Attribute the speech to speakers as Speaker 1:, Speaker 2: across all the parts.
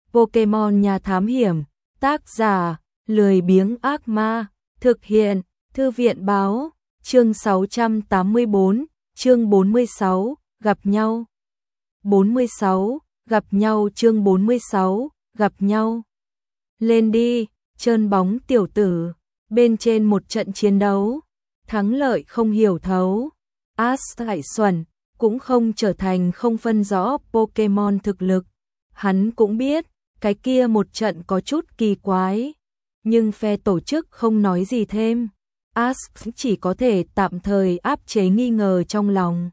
Speaker 1: Pokemon nhà thám hiểm, tác giả, lười biếng ác ma, thực hiện, thư viện báo, chương 684, chương 46, gặp nhau. 46, gặp nhau chương 46, gặp nhau. Lên đi, trơn bóng tiểu tử, bên trên một trận chiến đấu, thắng lợi không hiểu thấu. Ash Hải Xuẩn cũng không trở thành không phân rõ Pokemon thực lực. Hắn cũng biết, cái kia một trận có chút kỳ quái, nhưng phe tổ chức không nói gì thêm. Ash chỉ có thể tạm thời áp chế nghi ngờ trong lòng.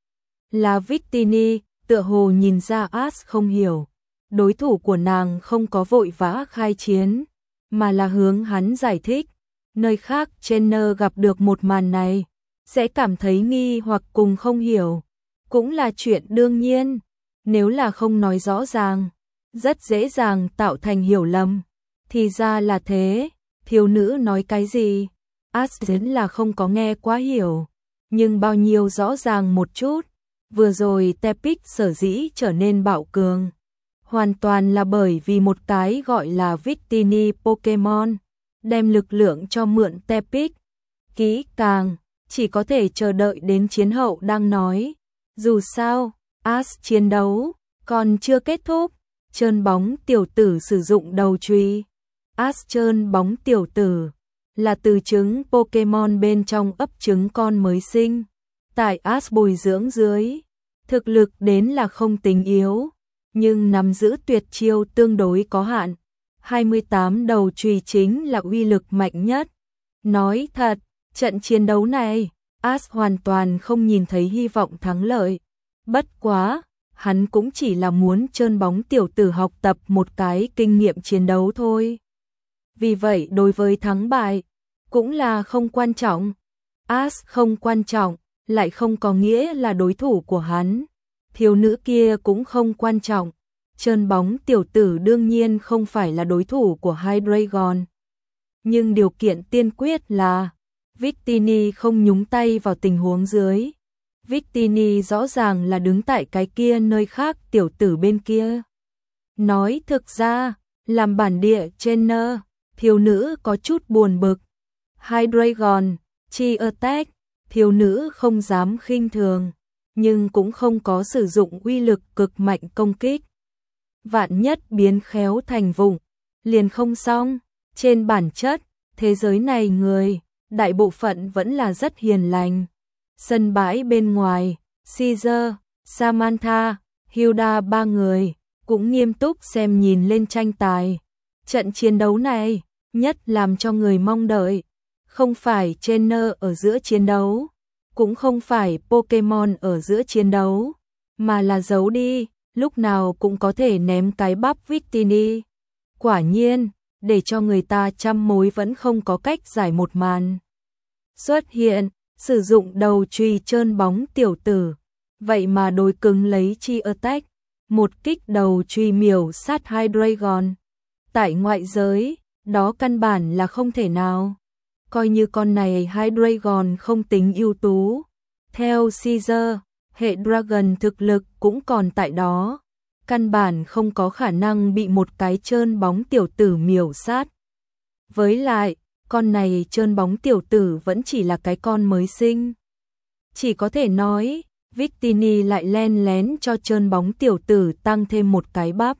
Speaker 1: Là Victini, tựa hồ nhìn ra Ash không hiểu. Đối thủ của nàng không có vội vã khai chiến, mà là hướng hắn giải thích. Nơi khác trainer gặp được một màn này, sẽ cảm thấy nghi hoặc cùng không hiểu. Cũng là chuyện đương nhiên, nếu là không nói rõ ràng, rất dễ dàng tạo thành hiểu lầm. Thì ra là thế, thiếu nữ nói cái gì? Ash là không có nghe quá hiểu, nhưng bao nhiêu rõ ràng một chút. Vừa rồi Tepic sở dĩ trở nên bạo cường, hoàn toàn là bởi vì một cái gọi là Victini Pokemon, đem lực lượng cho mượn Tepic. Kỹ càng, chỉ có thể chờ đợi đến chiến hậu đang nói. Dù sao, Ash chiến đấu còn chưa kết thúc. Trơn bóng tiểu tử sử dụng đầu chùy. Ash trơn bóng tiểu tử là từ trứng Pokemon bên trong ấp trứng con mới sinh. Tại Ash bồi dưỡng dưới, thực lực đến là không tính yếu, nhưng nắm giữ tuyệt chiêu tương đối có hạn. 28 đầu chùy chính là uy lực mạnh nhất. Nói thật, trận chiến đấu này, Ash hoàn toàn không nhìn thấy hy vọng thắng lợi. Bất quá, hắn cũng chỉ là muốn trơn bóng tiểu tử học tập một cái kinh nghiệm chiến đấu thôi. Vì vậy đối với thắng bại, cũng là không quan trọng. Ash không quan trọng, lại không có nghĩa là đối thủ của hắn. Thiếu nữ kia cũng không quan trọng. Trơn bóng tiểu tử đương nhiên không phải là đối thủ của Hydreigon. Nhưng điều kiện tiên quyết là Victini không nhúng tay vào tình huống dưới. Victini rõ ràng là đứng tại cái kia nơi khác tiểu tử bên kia. Nói thực ra, làm bản địa trainer, thiếu nữ có chút buồn bực. Hydreigon, Chi Attack, thiếu nữ không dám khinh thường, nhưng cũng không có sử dụng uy lực cực mạnh công kích. Vạn nhất biến khéo thành vụng, liền không xong. Trên bản chất, thế giới này người, đại bộ phận vẫn là rất hiền lành. Sân bãi bên ngoài, Caesar, Samantha, Hilda ba người, cũng nghiêm túc xem nhìn lên tranh tài. Trận chiến đấu này, nhất làm cho người mong đợi. Không phải trainer ở giữa chiến đấu, cũng không phải Pokemon ở giữa chiến đấu, mà là giấu đi, lúc nào cũng có thể ném cái bắp Victini. Quả nhiên, để cho người ta trăm mối vẫn không có cách giải một màn. Xuất hiện, sử dụng đầu chùy trơn bóng tiểu tử, vậy mà đối cứng lấy Chi Attack, một kích đầu chùy miểu sát Hydreigon. Tại ngoại giới, đó căn bản là không thể nào. Coi như con này Hydreigon không tính ưu tú. Theo Caesar, hệ Dragon thực lực cũng còn tại đó. Căn bản không có khả năng bị một cái trơn bóng tiểu tử miểu sát. Với lại, con này trơn bóng tiểu tử vẫn chỉ là cái con mới sinh. Chỉ có thể nói, Victini lại len lén cho trơn bóng tiểu tử tăng thêm một cái bắp.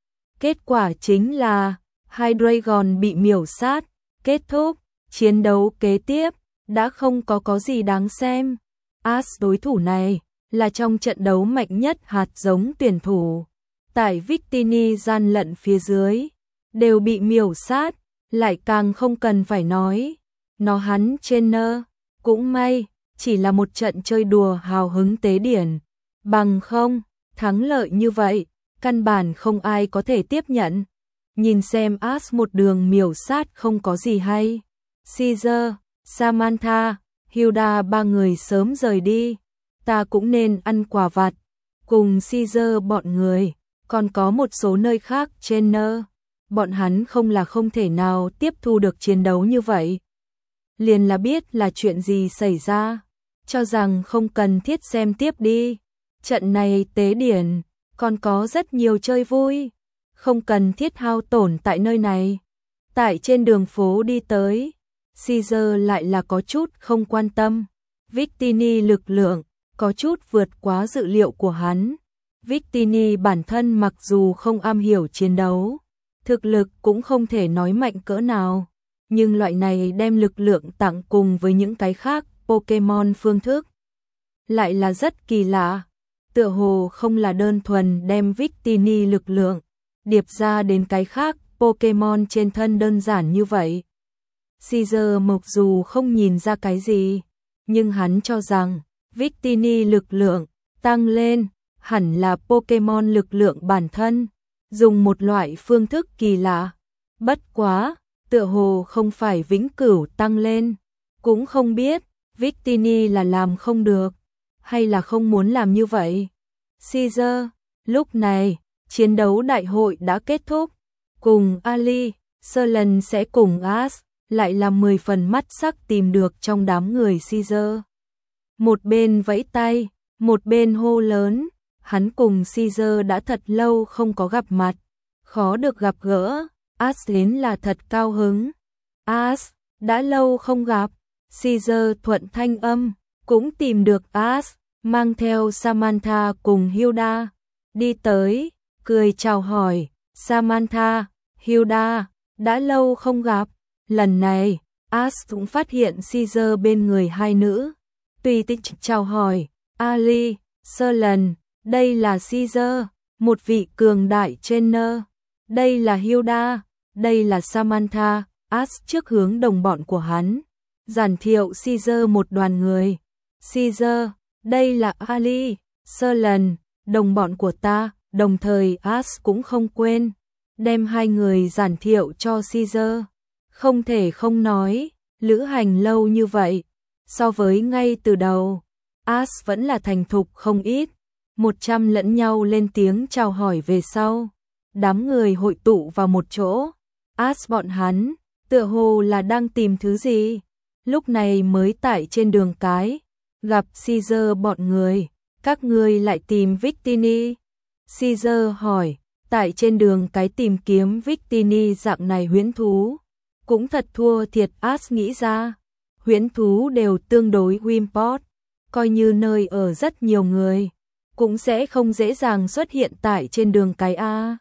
Speaker 1: Kết quả chính là, Hydreigon bị miểu sát, kết thúc, chiến đấu kế tiếp, đã không có gì đáng xem. Ash đối thủ này, là trong trận đấu mạnh nhất hạt giống tuyển thủ. Tại Victini gian lận phía dưới, đều bị miểu sát, lại càng không cần phải nói. Nó hắn trainer, cũng may, chỉ là một trận chơi đùa hào hứng tế điển. Bằng không, thắng lợi như vậy, căn bản không ai có thể tiếp nhận. Nhìn xem Ash một đường miểu sát không có gì hay. Caesar, Samantha, Hilda ba người sớm rời đi. Ta cũng nên ăn quà vặt. Cùng Caesar bọn người, còn có một số nơi khác trainer. Bọn hắn không là không thể nào tiếp thu được chiến đấu như vậy. Liền là biết là chuyện gì xảy ra. Cho rằng không cần thiết xem tiếp đi. Trận này tế điển, còn có rất nhiều chơi vui. không cần thiết hao tổn tại nơi này. Tại trên đường phố đi tới, Caesar lại là có chút không quan tâm. Victini lực lượng có chút vượt quá dự liệu của hắn. Victini bản thân mặc dù không am hiểu chiến đấu, thực lực cũng không thể nói mạnh cỡ nào, nhưng loại này đem lực lượng tặng cùng với những cái khác Pokemon phương thức lại là rất kỳ lạ. Tựa hồ không là đơn thuần đem Victini lực lượng điệp ra đến cái khác Pokemon trên thân đơn giản như vậy. Caesar mặc dù không nhìn ra cái gì, nhưng hắn cho rằng Victini lực lượng tăng lên hẳn là Pokemon lực lượng bản thân, dùng một loại phương thức kỳ lạ. Bất quá, tựa hồ không phải vĩnh cửu tăng lên, cũng không biết Victini là làm không được, hay là không muốn làm như vậy. Caesar, lúc này, chiến đấu đại hội đã kết thúc, cùng Ali, Serlan sẽ cùng Ash, lại là 10 phần mắt sắc tìm được trong đám người Caesar. Một bên vẫy tay, một bên hô lớn, hắn cùng Caesar đã thật lâu không có gặp mặt, khó được gặp gỡ, Ash đến là thật cao hứng. Ash, đã lâu không gặp, Caesar thuận thanh âm, cũng tìm được Ash, mang theo Samantha cùng Hilda, đi tới, cười chào hỏi, Samantha, Hilda, đã lâu không gặp. Lần này, Ash cũng phát hiện Caesar bên người hai nữ, tùy tích chào hỏi, Ali, Serlan, đây là Caesar, một vị cường đại trainer, đây là Hilda, đây là Samantha. Ash trước hướng đồng bọn của hắn, giản thiệu Caesar một đoàn người. Caesar, đây là Ali, Serlan, đồng bọn của ta, đồng thời Ash cũng không quên đem hai người giản thiệu cho Caesar. Không thể không nói, lữ hành lâu như vậy, so với ngay từ đầu, Ash vẫn là thành thục không ít. 100 lẫn nhau lên tiếng chào hỏi về sau, đám người hội tụ vào một chỗ. Ash bọn hắn, tựa hồ là đang tìm thứ gì, lúc này mới tại trên đường cái, gặp Caesar bọn người, các ngươi lại tìm Victini. Caesar hỏi, tại trên đường cái tìm kiếm Victini dạng này huyễn thú, cũng thật thua thiệt. Ash nghĩ ra, huyễn thú đều tương đối import, coi như nơi ở rất nhiều người, cũng sẽ không dễ dàng xuất hiện tại trên đường cái A.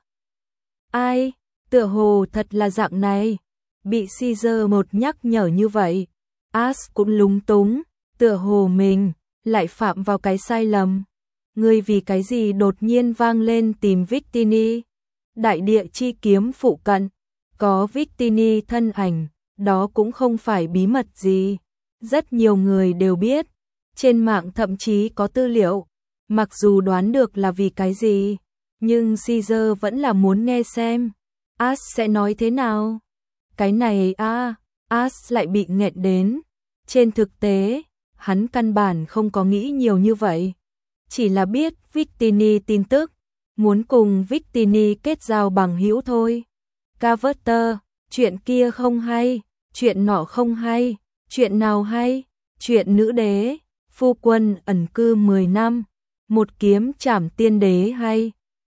Speaker 1: Ai, tựa hồ thật là dạng này, bị Caesar một nhắc nhở như vậy, Ash cũng lúng túng, tựa hồ mình lại phạm vào cái sai lầm. Ngươi vì cái gì đột nhiên vang lên tìm Victini? Đại địa chi kiếm phụ cận, có Victini thân ảnh, đó cũng không phải bí mật gì. Rất nhiều người đều biết, trên mạng thậm chí có tư liệu, mặc dù đoán được là vì cái gì, nhưng Caesar vẫn là muốn nghe xem Ash sẽ nói thế nào. Cái này Ash lại bị nghẹn đến. Trên thực tế, hắn căn bản không có nghĩ nhiều như vậy, chỉ là biết Victini tin tức, muốn cùng Victini kết giao bằng hữu thôi. Carter, chuyện kia không hay, chuyện nọ không hay, chuyện nào hay? Chuyện nữ đế, phu quân ẩn cư 10 năm, một kiếm trảm tiên đế hay?